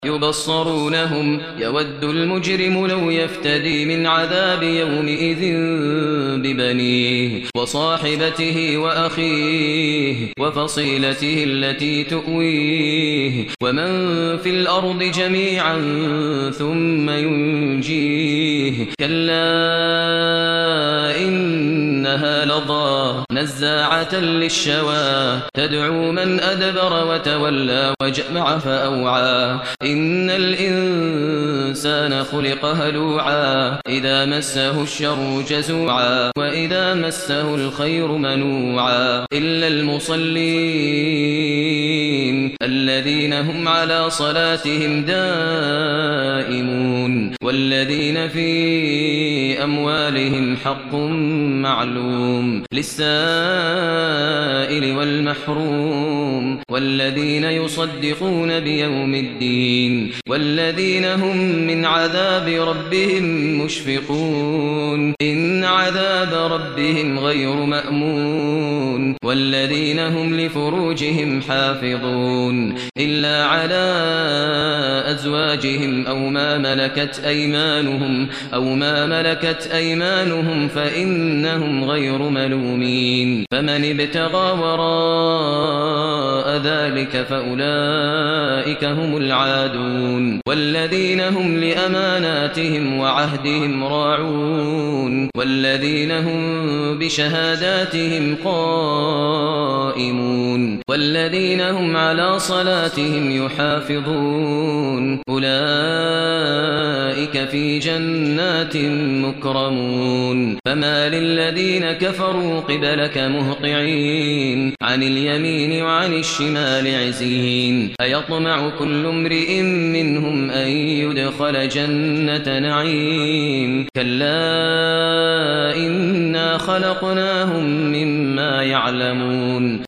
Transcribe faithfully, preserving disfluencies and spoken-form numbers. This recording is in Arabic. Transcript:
يبصرونهم يود المجرم لو يفتدي من عذاب يومئذ ببنيه وصاحبته وأخيه وفصيلته التي تؤويه ومن في الأرض جميعا ثم ينجيه كلا إنها لظى نزاعة للشوى تدعو من أدبر وتولى وجمع فأوعى إن الإنسان خلق هلوعا إذا مسه الشر جزوعا وإذا مسه الخير منوعا إلا المصلين الذين هم على صلاتهم دائمون والذين في أموالهم حق معلوم للسائل والمحروم والذين يصدقون بيوم الدين والذين هم من عذاب ربهم مشفقون إن عذاب ربهم غير مأمون والذين هم لفروجهم حافظون إلا على أزواجهم أو ما ملكت أيمانهم أو ما ملكت أيمانهم فإنهم غير ملومين فمن ابتغى وراء ذلك فأولئك هم العادون والذين هم لأماناتهم وعهدهم راعون والذين هم بشهاداتهم قائمون والذين هم على صلاتهم يحافظون أولئك في جنات مكرمون فما للذين كفروا قبلك مهطعين عن اليمين وعن الشمال عزين أيطمع كل امرئ منهم أن يدخل جنة نعيم كلا إنا خلقناهم مما يعلمون